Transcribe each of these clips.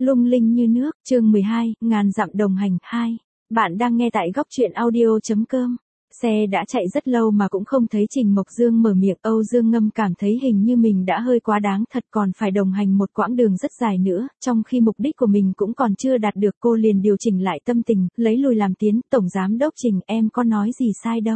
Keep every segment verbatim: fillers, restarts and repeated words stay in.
Lung linh như nước, chương mười hai, ngàn dặm đồng hành, hai. Bạn đang nghe tại góc truyện audio.com. Xe đã chạy rất lâu mà cũng không thấy Trình Mộc Dương mở miệng. Âu Dương Ngâm cảm thấy hình như mình đã hơi quá đáng thật, còn phải đồng hành một quãng đường rất dài nữa, trong khi mục đích của mình cũng còn chưa đạt được. Cô liền điều chỉnh lại tâm tình, lấy lùi làm tiến. Tổng giám đốc Trình, em có nói gì sai đâu.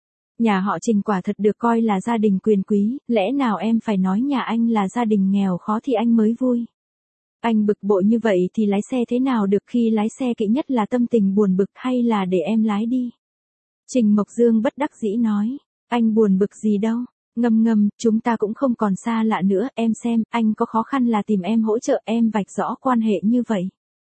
Nhà họ Trình quả thật được coi là gia đình quyền quý, lẽ nào em phải nói nhà anh là gia đình nghèo khó thì anh mới vui. Anh bực bội như vậy thì lái xe thế nào được, khi lái xe kỵ nhất là tâm tình buồn bực, hay là để em lái đi. Trình Mộc Dương bất đắc dĩ nói, anh buồn bực gì đâu, Ngâm Ngâm, chúng ta cũng không còn xa lạ nữa, em xem, anh có khó khăn là tìm em hỗ trợ, em vạch rõ quan hệ như vậy.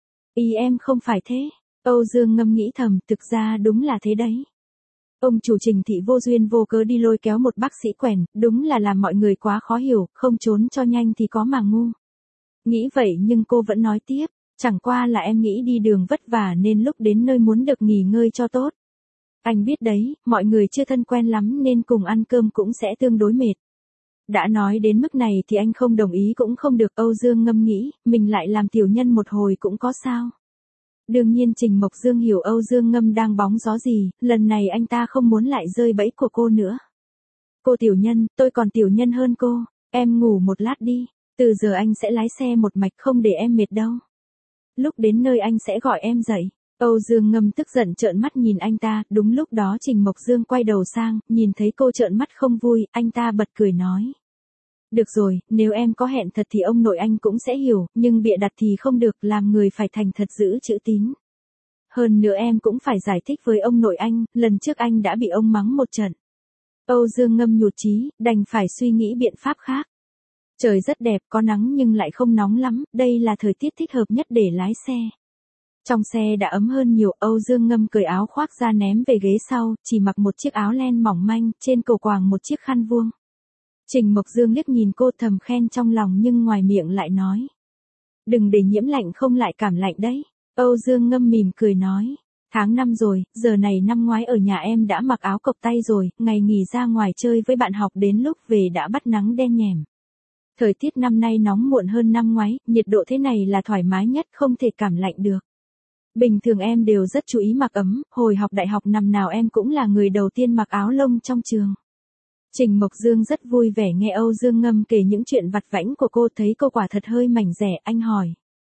Ý em không phải thế, Âu Dương Ngâm nghĩ thầm, thực ra đúng là thế đấy. Ông chủ Trình thị vô duyên vô cớ đi lôi kéo một bác sĩ quèn, đúng là làm mọi người quá khó hiểu, không trốn cho nhanh thì có mà ngu. Nghĩ vậy nhưng cô vẫn nói tiếp, chẳng qua là em nghĩ đi đường vất vả nên lúc đến nơi muốn được nghỉ ngơi cho tốt. Anh biết đấy, mọi người chưa thân quen lắm nên cùng ăn cơm cũng sẽ tương đối mệt. Đã nói đến mức này thì anh không đồng ý cũng không được. Âu Dương Ngâm nghĩ, mình lại làm tiểu nhân một hồi cũng có sao. Đương nhiên Trình Mộc Dương hiểu Âu Dương Ngâm đang bóng gió gì, lần này anh ta không muốn lại rơi bẫy của cô nữa. Cô tiểu nhân, tôi còn tiểu nhân hơn cô, em ngủ một lát đi. Từ giờ anh sẽ lái xe một mạch không để em mệt đâu. Lúc đến nơi anh sẽ gọi em dậy. Âu Dương Ngâm tức giận trợn mắt nhìn anh ta, đúng lúc đó Trình Mộc Dương quay đầu sang, nhìn thấy cô trợn mắt không vui, anh ta bật cười nói. Được rồi, nếu em có hẹn thật thì ông nội anh cũng sẽ hiểu, nhưng bịa đặt thì không được, làm người phải thành thật giữ chữ tín. Hơn nữa em cũng phải giải thích với ông nội anh, lần trước anh đã bị ông mắng một trận. Âu Dương Ngâm nhụt chí, đành phải suy nghĩ biện pháp khác. Trời rất đẹp, có nắng nhưng lại không nóng lắm, đây là thời tiết thích hợp nhất để lái xe. Trong xe đã ấm hơn nhiều, Âu Dương Ngâm cởi áo khoác ra ném về ghế sau, chỉ mặc một chiếc áo len mỏng manh, trên cổ quàng một chiếc khăn vuông. Trình Mộc Dương liếc nhìn cô thầm khen trong lòng nhưng ngoài miệng lại nói. Đừng để nhiễm lạnh không lại cảm lạnh đấy. Âu Dương Ngâm mỉm cười nói. Tháng năm rồi, giờ này năm ngoái ở nhà em đã mặc áo cộc tay rồi, ngày nghỉ ra ngoài chơi với bạn học đến lúc về đã bắt nắng đen nhèm. Thời tiết năm nay nóng muộn hơn năm ngoái, nhiệt độ thế này là thoải mái nhất, không thể cảm lạnh được. Bình thường em đều rất chú ý mặc ấm, hồi học đại học năm nào em cũng là người đầu tiên mặc áo lông trong trường. Trình Mộc Dương rất vui vẻ nghe Âu Dương Ngâm kể những chuyện vặt vãnh của cô, thấy cô quả thật hơi mảnh dẻ, anh hỏi.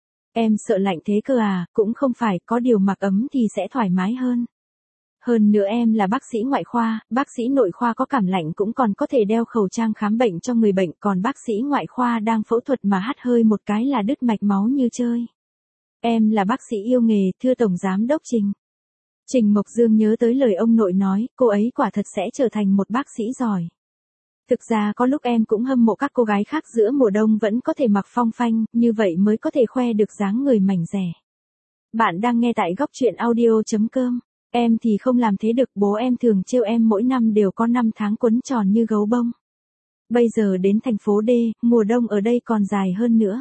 Em sợ lạnh thế cơ à, cũng không phải, có điều mặc ấm thì sẽ thoải mái hơn. Hơn nữa em là bác sĩ ngoại khoa, bác sĩ nội khoa có cảm lạnh cũng còn có thể đeo khẩu trang khám bệnh cho người bệnh, còn bác sĩ ngoại khoa đang phẫu thuật mà hắt hơi một cái là đứt mạch máu như chơi. Em là bác sĩ yêu nghề, thưa Tổng Giám Đốc Trình. Trình Mộc Dương nhớ tới lời ông nội nói, cô ấy quả thật sẽ trở thành một bác sĩ giỏi. Thực ra có lúc em cũng hâm mộ các cô gái khác giữa mùa đông vẫn có thể mặc phong phanh, như vậy mới có thể khoe được dáng người mảnh dẻ. Bạn đang nghe tại góc truyện audio.com. Em thì không làm thế được, bố em thường trêu em mỗi năm đều có năm tháng quấn tròn như gấu bông. Bây giờ đến thành phố D, mùa đông ở đây còn dài hơn nữa.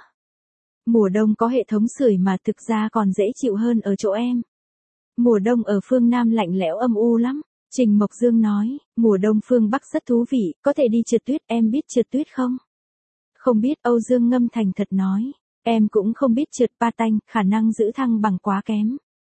Mùa đông có hệ thống sưởi mà thực ra còn dễ chịu hơn ở chỗ em. Mùa đông ở phương Nam lạnh lẽo âm u lắm. Trình Mộc Dương nói, mùa đông phương Bắc rất thú vị, có thể đi trượt tuyết, em biết trượt tuyết không? Không biết, Âu Dương Ngâm thành thật nói, em cũng không biết trượt patin, khả năng giữ thăng bằng quá kém.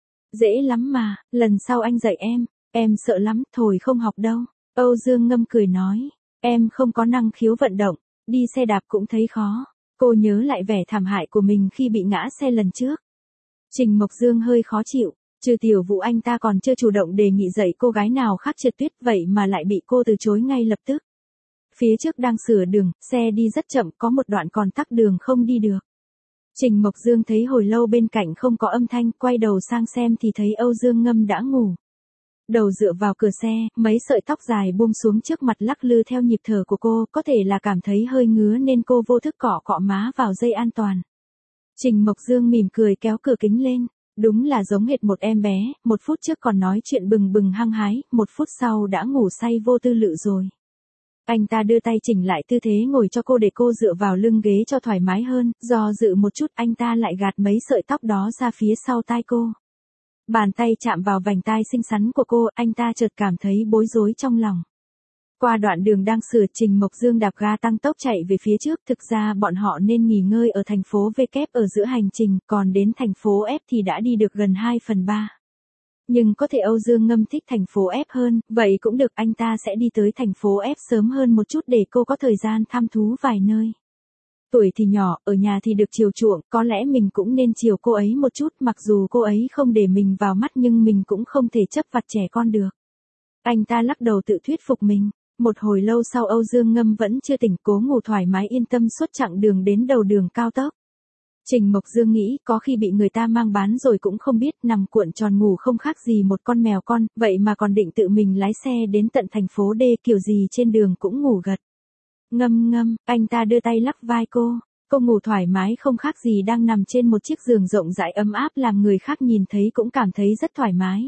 Dễ lắm mà, lần sau anh dạy em, em sợ lắm, thôi không học đâu. Âu Dương Ngâm cười nói, em không có năng khiếu vận động, đi xe đạp cũng thấy khó. Cô nhớ lại vẻ thảm hại của mình khi bị ngã xe lần trước. Trình Mộc Dương hơi khó chịu, trừ Tiểu Vũ anh ta còn chưa chủ động đề nghị dạy cô gái nào khác trượt tuyết, vậy mà lại bị cô từ chối ngay lập tức. Phía trước đang sửa đường, xe đi rất chậm, có một đoạn còn tắc đường không đi được. Trình Mộc Dương thấy hồi lâu bên cạnh không có âm thanh, quay đầu sang xem thì thấy Âu Dương Ngâm đã ngủ. Đầu dựa vào cửa xe, mấy sợi tóc dài buông xuống trước mặt lắc lư theo nhịp thở của cô, có thể là cảm thấy hơi ngứa nên cô vô thức cọ cọ má vào dây an toàn. Trình Mộc Dương mỉm cười kéo cửa kính lên, đúng là giống hệt một em bé, một phút trước còn nói chuyện bừng bừng hăng hái, một phút sau đã ngủ say vô tư lự rồi. Anh ta đưa tay chỉnh lại tư thế ngồi cho cô để cô dựa vào lưng ghế cho thoải mái hơn, do dự một chút anh ta lại gạt mấy sợi tóc đó ra phía sau tai cô. Bàn tay chạm vào vành tai xinh xắn của cô, anh ta chợt cảm thấy bối rối trong lòng. Qua đoạn đường đang sửa, Trình Mộc Dương đạp ga tăng tốc chạy về phía trước, thực ra bọn họ nên nghỉ ngơi ở thành phố V kép ở giữa hành trình, còn đến thành phố F thì đã đi được gần hai phần ba. Nhưng có thể Âu Dương Ngâm thích thành phố F hơn, vậy cũng được, anh ta sẽ đi tới thành phố F sớm hơn một chút để cô có thời gian thăm thú vài nơi. Tuổi thì nhỏ, ở nhà thì được chiều chuộng, có lẽ mình cũng nên chiều cô ấy một chút, mặc dù cô ấy không để mình vào mắt nhưng mình cũng không thể chấp vặt trẻ con được. Anh ta lắc đầu tự thuyết phục mình. Một hồi lâu sau Âu Dương Ngâm vẫn chưa tỉnh, cố ngủ thoải mái yên tâm suốt chặng đường đến đầu đường cao tốc. Trình Mộc Dương nghĩ có khi bị người ta mang bán rồi cũng không biết, nằm cuộn tròn ngủ không khác gì một con mèo con, vậy mà còn định tự mình lái xe đến tận thành phố D, kiểu gì trên đường cũng ngủ gật. Ngâm ngâm, anh ta đưa tay lắc vai cô, cô ngủ thoải mái không khác gì đang nằm trên một chiếc giường rộng rãi ấm áp làm người khác nhìn thấy cũng cảm thấy rất thoải mái.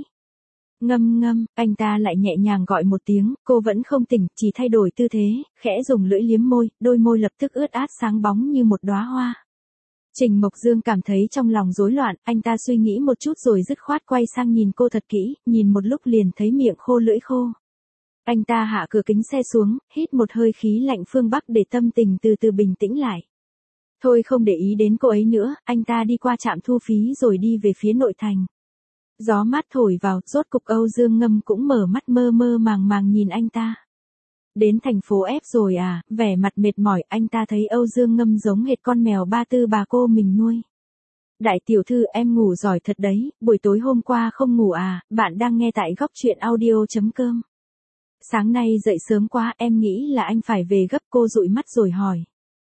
Ngâm ngâm, anh ta lại nhẹ nhàng gọi một tiếng, cô vẫn không tỉnh, chỉ thay đổi tư thế, khẽ dùng lưỡi liếm môi, đôi môi lập tức ướt át sáng bóng như một đóa hoa. Trình Mộc Dương cảm thấy trong lòng rối loạn, anh ta suy nghĩ một chút rồi dứt khoát quay sang nhìn cô thật kỹ, nhìn một lúc liền thấy miệng khô lưỡi khô. Anh ta hạ cửa kính xe xuống, hít một hơi khí lạnh phương Bắc để tâm tình từ từ bình tĩnh lại. Thôi không để ý đến cô ấy nữa, anh ta đi qua trạm thu phí rồi đi về phía nội thành. Gió mát thổi vào, rốt cục Âu Dương Ngâm cũng mở mắt mơ mơ màng màng nhìn anh ta. Đến thành phố F rồi à, vẻ mặt mệt mỏi, anh ta thấy Âu Dương Ngâm giống hệt con mèo ba tư bà cô mình nuôi. Đại tiểu thư em ngủ giỏi thật đấy, buổi tối hôm qua không ngủ à, bạn đang nghe tại góc truyện audio chấm com. Sáng nay dậy sớm quá, em nghĩ là anh phải về gấp, cô dụi mắt rồi hỏi.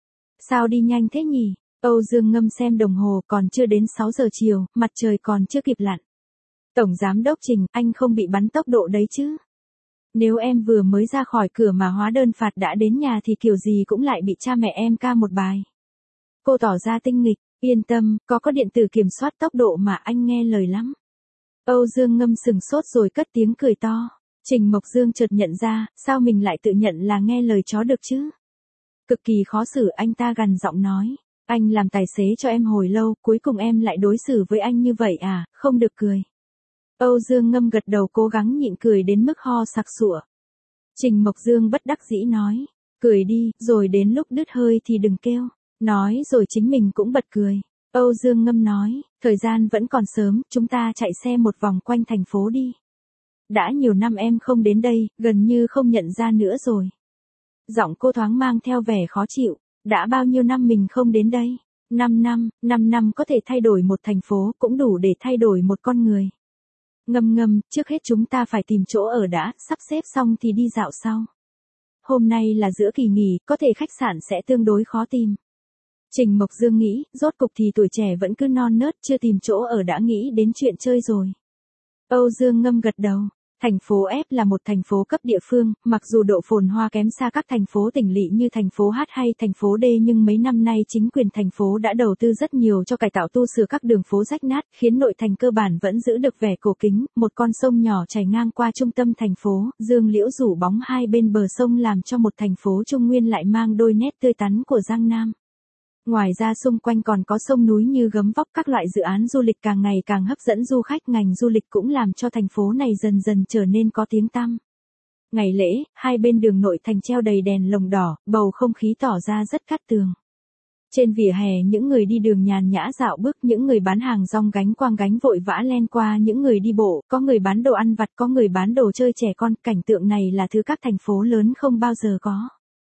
Sao đi nhanh thế nhỉ? Âu Dương Ngâm xem đồng hồ, còn chưa đến sáu giờ chiều, mặt trời còn chưa kịp lặn. Tổng giám đốc Trình, anh không bị bắn tốc độ đấy chứ? Nếu em vừa mới ra khỏi cửa mà hóa đơn phạt đã đến nhà thì kiểu gì cũng lại bị cha mẹ em ca một bài. Cô tỏ ra tinh nghịch, yên tâm, có có điện tử kiểm soát tốc độ mà, anh nghe lời lắm. Âu Dương Ngâm sừng sốt rồi cất tiếng cười to. Trình Mộc Dương chợt nhận ra, sao mình lại tự nhận là nghe lời chó được chứ? Cực kỳ khó xử, anh ta gằn giọng nói. Anh làm tài xế cho em hồi lâu, cuối cùng em lại đối xử với anh như vậy à, không được cười. Âu Dương Ngâm gật đầu cố gắng nhịn cười đến mức ho sặc sụa. Trình Mộc Dương bất đắc dĩ nói, cười đi, rồi đến lúc đứt hơi thì đừng kêu. Nói rồi chính mình cũng bật cười. Âu Dương Ngâm nói, thời gian vẫn còn sớm, chúng ta chạy xe một vòng quanh thành phố đi. Đã nhiều năm em không đến đây, gần như không nhận ra nữa rồi. Giọng cô thoáng mang theo vẻ khó chịu, đã bao nhiêu năm mình không đến đây? Năm năm, năm năm có thể thay đổi một thành phố, cũng đủ để thay đổi một con người. Ngâm ngâm, trước hết chúng ta phải tìm chỗ ở đã, sắp xếp xong thì đi dạo sau. Hôm nay là giữa kỳ nghỉ, có thể khách sạn sẽ tương đối khó tìm. Trình Mộc Dương nghĩ, rốt cục thì tuổi trẻ vẫn cứ non nớt, chưa tìm chỗ ở đã nghĩ đến chuyện chơi rồi. Âu Dương Ngâm gật đầu. Thành phố F là một thành phố cấp địa phương, mặc dù độ phồn hoa kém xa các thành phố tỉnh lỵ như thành phố H hay thành phố D nhưng mấy năm nay chính quyền thành phố đã đầu tư rất nhiều cho cải tạo tu sửa các đường phố rách nát, khiến nội thành cơ bản vẫn giữ được vẻ cổ kính, một con sông nhỏ chảy ngang qua trung tâm thành phố, dương liễu rủ bóng hai bên bờ sông làm cho một thành phố Trung Nguyên lại mang đôi nét tươi tắn của Giang Nam. Ngoài ra xung quanh còn có sông núi như gấm vóc, các loại dự án du lịch càng ngày càng hấp dẫn du khách, ngành du lịch cũng làm cho thành phố này dần dần trở nên có tiếng tăm. Ngày lễ, hai bên đường nội thành treo đầy đèn lồng đỏ, bầu không khí tỏ ra rất cát tường. Trên vỉa hè những người đi đường nhàn nhã dạo bước, những người bán hàng rong gánh quang gánh vội vã len qua, những người đi bộ, có người bán đồ ăn vặt, có người bán đồ chơi trẻ con, cảnh tượng này là thứ các thành phố lớn không bao giờ có.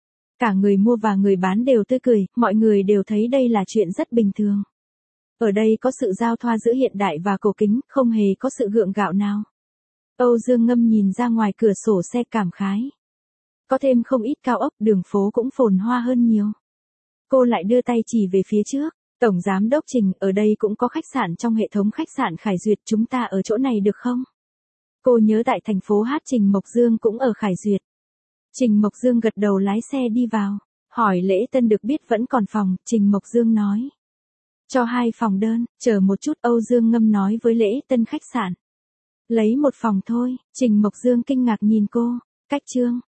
Cả người mua và người bán đều tươi cười, mọi người đều thấy đây là chuyện rất bình thường. Ở đây có sự giao thoa giữa hiện đại và cổ kính, không hề có sự gượng gạo nào. Âu Dương Ngâm nhìn ra ngoài cửa sổ xe cảm khái. Có thêm không ít cao ốc, đường phố cũng phồn hoa hơn nhiều. Cô lại đưa tay chỉ về phía trước. Tổng giám đốc Trình, ở đây cũng có khách sạn trong hệ thống khách sạn Khải Duyệt, chúng ta ở chỗ này được không? Cô nhớ tại thành phố H Trình Mộc Dương cũng ở Khải Duyệt. Trình Mộc Dương gật đầu lái xe đi vào. Hỏi Lễ Tân được biết vẫn còn phòng, Trình Mộc Dương nói. Cho hai phòng đơn, chờ một chút, Âu Dương Ngâm nói với Lễ Tân khách sạn. Lấy một phòng thôi, Trình Mộc Dương kinh ngạc nhìn cô. Cách chương.